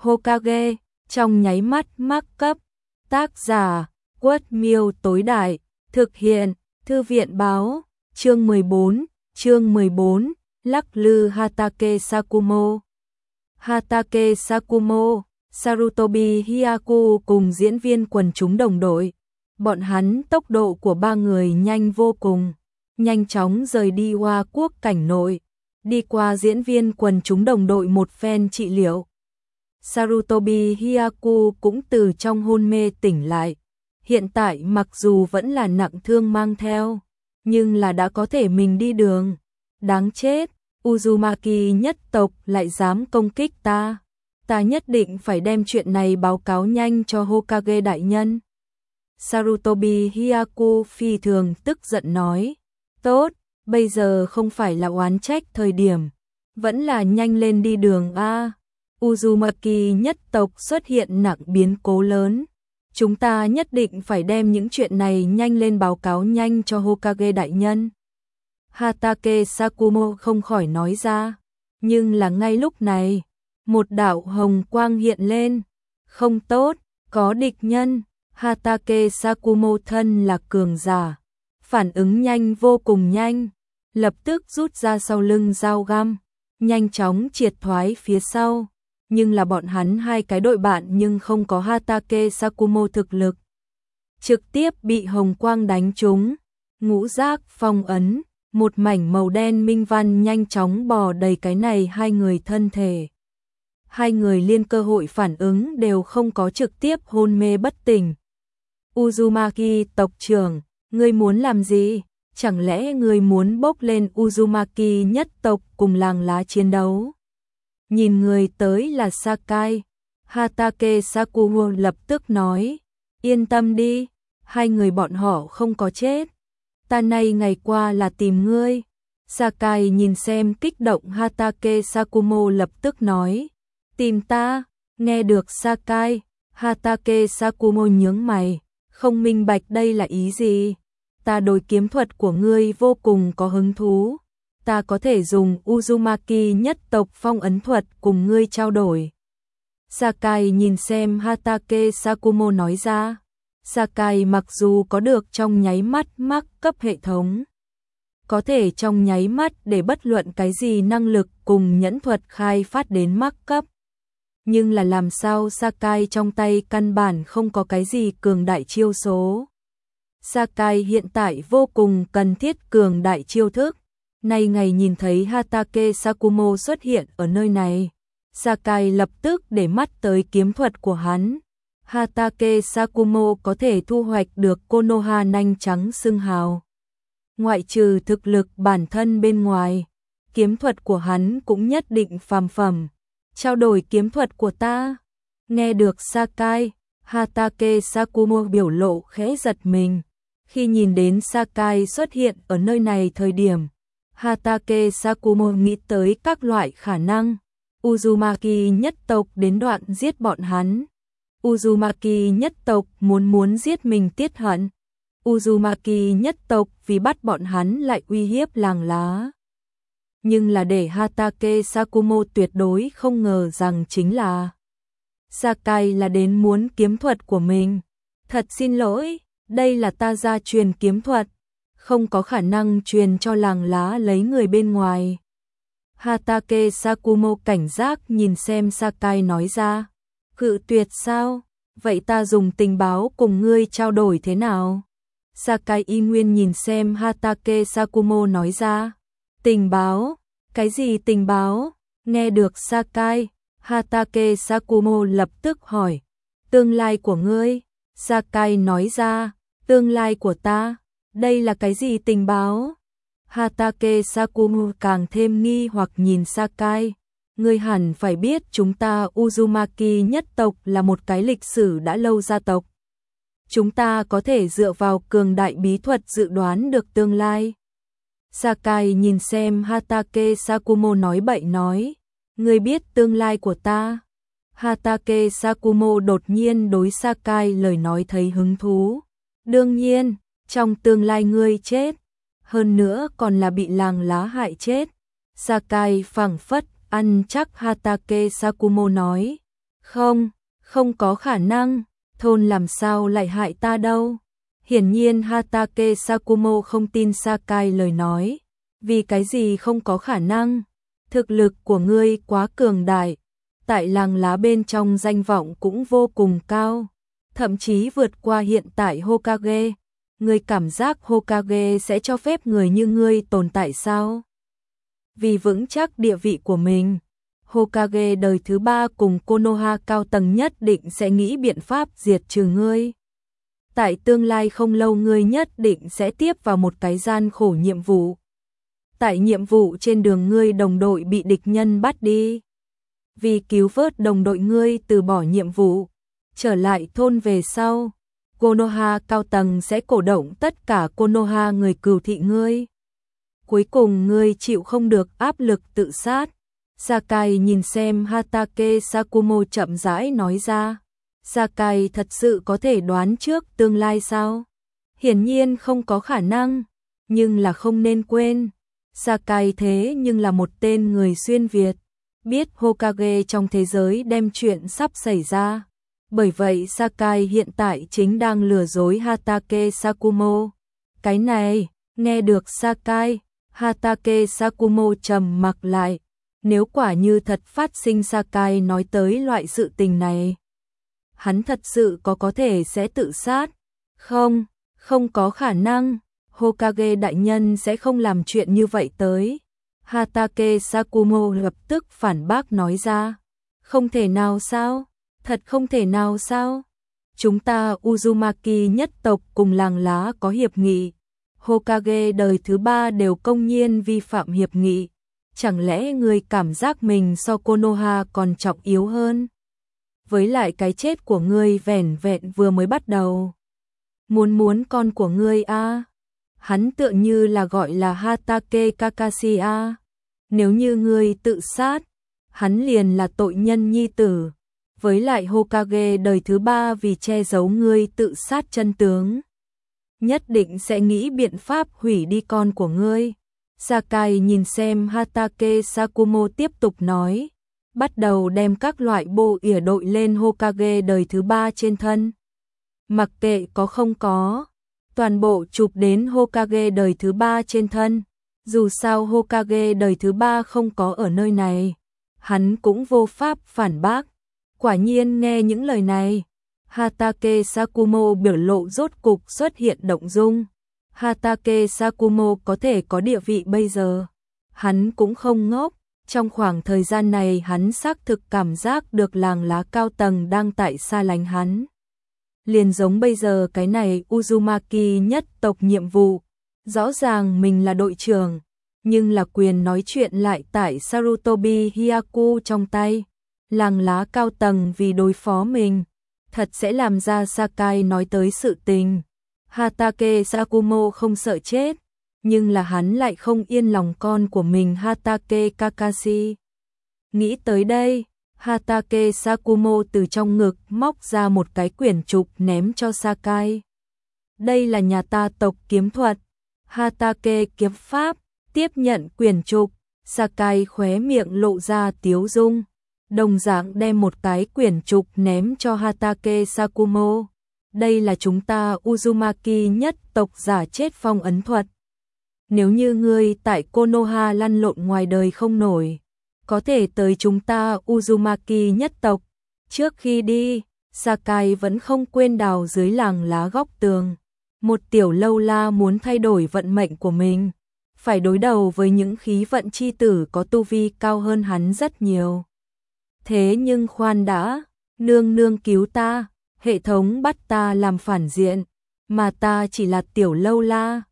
Hokage, trong nháy mắt mắc cấp. Tác giả, Quất Miêu tối đại, thực hiện, Thư viện báo, chương 14, lắc lư Hatake Sakumo. Hatake Sakumo, Sarutobi Hyaku cùng diễn viên quần chúng đồng đội. Bọn hắn tốc độ của ba người nhanh vô cùng, nhanh chóng rời đi Hoa Quốc cảnh nội, đi qua diễn viên quần chúng đồng đội một phen trị liệu. Sarutobi Hyaku cũng từ trong hôn mê tỉnh lại. Hiện tại mặc dù vẫn là nặng thương mang theo, nhưng là đã có thể mình đi đường. Đáng chết, Uzumaki nhất tộc lại dám công kích ta. Ta nhất định phải đem chuyện này báo cáo nhanh cho Hokage đại nhân. Sarutobi Hyaku phi thường tức giận nói. Tốt, bây giờ không phải là oán trách thời điểm, vẫn là nhanh lên đi đường a. Uzumaki nhất tộc xuất hiện nặng biến cố lớn. Chúng ta nhất định phải đem những chuyện này nhanh lên báo cáo nhanh cho Hokage đại nhân. Hatake Sakumo không khỏi nói ra. Nhưng là ngay lúc này, một đạo hồng quang hiện lên. Không tốt, có địch nhân. Hatake Sakumo thân là cường giả, phản ứng nhanh vô cùng nhanh, lập tức rút ra sau lưng dao găm, nhanh chóng triệt thoái phía sau. Nhưng là bọn hắn hai cái đội bạn nhưng không có Hatake Sakumo thực lực, trực tiếp bị hồng quang đánh trúng. Ngũ giác phong ấn, một mảnh màu đen minh văn nhanh chóng bò đầy cái này hai người thân thể. Hai người liên cơ hội phản ứng đều không có, trực tiếp hôn mê bất tỉnh. Uzumaki tộc trưởng, ngươi muốn làm gì? Chẳng lẽ ngươi muốn bốc lên Uzumaki nhất tộc cùng làng lá chiến đấu? Nhìn người tới là Sakai, Hatake Sakumo lập tức nói, yên tâm đi, hai người bọn họ không có chết. Ta nay ngày qua là tìm ngươi. Sakai nhìn xem kích động Hatake Sakumo lập tức nói, tìm ta? Nghe được Sakai, Hatake Sakumo nhướng mày, không minh bạch đây là ý gì. Ta đối kiếm thuật của ngươi vô cùng có hứng thú. Ta có thể dùng Uzumaki nhất tộc phong ấn thuật cùng ngươi trao đổi. Sakai nhìn xem Hatake Sakumo nói ra. Sakai mặc dù có được trong nháy mắt mắc cấp hệ thống, có thể trong nháy mắt để bất luận cái gì năng lực cùng nhẫn thuật khai phát đến mắc cấp. Nhưng là làm sao Sakai trong tay căn bản không có cái gì cường đại chiêu số. Sakai hiện tại vô cùng cần thiết cường đại chiêu thức. Nay ngày nhìn thấy Hatake Sakumo xuất hiện ở nơi này, Sakai lập tức để mắt tới kiếm thuật của hắn. Hatake Sakumo có thể thu hoạch được Konoha nanh trắng xưng hào. Ngoại trừ thực lực bản thân bên ngoài, kiếm thuật của hắn cũng nhất định phàm phẩm. Trao đổi kiếm thuật của ta. Nghe được Sakai, Hatake Sakumo biểu lộ khẽ giật mình. Khi nhìn đến Sakai xuất hiện ở nơi này thời điểm, Hatake Sakumo nghĩ tới các loại khả năng. Uzumaki nhất tộc đến đoạn giết bọn hắn. Uzumaki nhất tộc muốn giết mình tiết hận. Uzumaki nhất tộc vì bắt bọn hắn lại uy hiếp làng lá. Nhưng là để Hatake Sakumo tuyệt đối không ngờ rằng chính là Sakai là đến muốn kiếm thuật của mình. Thật xin lỗi, đây là ta gia truyền kiếm thuật, không có khả năng truyền cho làng lá lấy người bên ngoài. Hatake Sakumo cảnh giác nhìn xem Sakai nói ra. Cự tuyệt sao? Vậy ta dùng tình báo cùng ngươi trao đổi thế nào? Sakai y nguyên nhìn xem Hatake Sakumo nói ra. Tình báo? Cái gì tình báo? Nghe được Sakai, Hatake Sakumo lập tức hỏi. Tương lai của ngươi? Sakai nói ra. Tương lai của ta? Đây là cái gì tình báo? Hatake Sakumo càng thêm nghi hoặc nhìn Sakai. Ngươi hẳn phải biết chúng ta Uzumaki nhất tộc là một cái lịch sử đã lâu gia tộc. Chúng ta có thể dựa vào cường đại bí thuật dự đoán được tương lai. Sakai nhìn xem Hatake Sakumo nói bậy nói. Ngươi biết tương lai của ta? Hatake Sakumo đột nhiên đối Sakai lời nói thấy hứng thú. Đương nhiên, trong tương lai ngươi chết. Hơn nữa còn là bị làng lá hại chết. Sakai phảng phất ăn chắc Hatake Sakumo nói. Không, không có khả năng, thôn làm sao lại hại ta đâu. Hiển nhiên Hatake Sakumo không tin Sakai lời nói. Vì cái gì không có khả năng? Thực lực của ngươi quá cường đại. Tại làng lá bên trong danh vọng cũng vô cùng cao. Thậm chí vượt qua hiện tại Hokage. Ngươi cảm giác Hokage sẽ cho phép người như ngươi tồn tại sao? Vì vững chắc địa vị của mình, Hokage đời thứ 3 cùng Konoha cao tầng nhất định sẽ nghĩ biện pháp diệt trừ ngươi. Tại tương lai không lâu ngươi nhất định sẽ tiếp vào một cái gian khổ nhiệm vụ. Tại nhiệm vụ trên đường ngươi đồng đội bị địch nhân bắt đi. Vì cứu vớt đồng đội ngươi từ bỏ nhiệm vụ, trở lại thôn về sau, Konoha cao tầng sẽ cổ động tất cả Konoha người cừu thị ngươi. Cuối cùng ngươi chịu không được áp lực tự sát. Sakai nhìn xem Hatake Sakumo chậm rãi nói ra. Sakai thật sự có thể đoán trước tương lai sao? Hiển nhiên không có khả năng, nhưng là không nên quên. Sakai thế nhưng là một tên người xuyên Việt, biết Hokage trong thế giới đem chuyện sắp xảy ra. Bởi vậy Sakai hiện tại chính đang lừa dối Hatake Sakumo. Cái này, nghe được Sakai, Hatake Sakumo trầm mặc lại. Nếu quả như thật phát sinh Sakai nói tới loại sự tình này, hắn thật sự có thể sẽ tự sát. Không, không có khả năng. Hokage đại nhân sẽ không làm chuyện như vậy tới. Hatake Sakumo lập tức phản bác nói ra. Không thể nào sao? Thật không thể nào sao? Chúng ta Uzumaki nhất tộc cùng làng lá có hiệp nghị. Hokage đời thứ 3 đều công nhiên vi phạm hiệp nghị. Chẳng lẽ người cảm giác mình so Konoha còn trọng yếu hơn? Với lại cái chết của ngươi vẻn vẹn vừa mới bắt đầu. Muốn con của ngươi a? Hắn tựa như là gọi là Hatake Kakashi a. Nếu như ngươi tự sát, hắn liền là tội nhân nhi tử. Với lại Hokage đời thứ 3 vì che giấu ngươi tự sát chân tướng, nhất định sẽ nghĩ biện pháp hủy đi con của ngươi. Sakai nhìn xem Hatake Sakumo tiếp tục nói, bắt đầu đem các loại bộ ỉa đội lên Hokage đời thứ 3 trên thân. Mặc kệ có không có, toàn bộ chụp đến Hokage đời thứ 3 trên thân. Dù sao Hokage đời thứ 3 không có ở nơi này, hắn cũng vô pháp phản bác. Quả nhiên nghe những lời này, Hatake Sakumo biểu lộ rốt cục xuất hiện động dung. Hatake Sakumo có thể có địa vị bây giờ, hắn cũng không ngốc. Trong khoảng thời gian này hắn xác thực cảm giác được làng lá cao tầng đang tại xa lánh hắn. Liền giống bây giờ cái này Uzumaki nhất tộc nhiệm vụ, rõ ràng mình là đội trưởng, nhưng là quyền nói chuyện lại tại Sarutobi Hyaku trong tay. Làng lá cao tầng vì đối phó mình, thật sẽ làm ra Sakai nói tới sự tình. Hatake Sakumo không sợ chết, nhưng là hắn lại không yên lòng con của mình Hatake Kakashi. Nghĩ tới đây, Hatake Sakumo từ trong ngực móc ra một cái quyển trục ném cho Sakai. Đây là nhà ta tộc kiếm thuật, Hatake kiếm pháp. Tiếp nhận quyển trục, Sakai khóe miệng lộ ra tiếu dung, đồng dạng đem một cái quyển trục ném cho Hatake Sakumo. Đây là chúng ta Uzumaki nhất tộc giả chết phong ấn thuật. Nếu như ngươi tại Konoha lăn lộn ngoài đời không nổi, có thể tới chúng ta Uzumaki nhất tộc. Trước khi đi, Sakai vẫn không quên đào dưới làng lá góc tường. Một tiểu lâu la muốn thay đổi vận mệnh của mình, phải đối đầu với những khí vận chi tử có tu vi cao hơn hắn rất nhiều. Thế nhưng khoan đã, nương nương cứu ta, hệ thống bắt ta làm phản diện, mà ta chỉ là tiểu lâu la,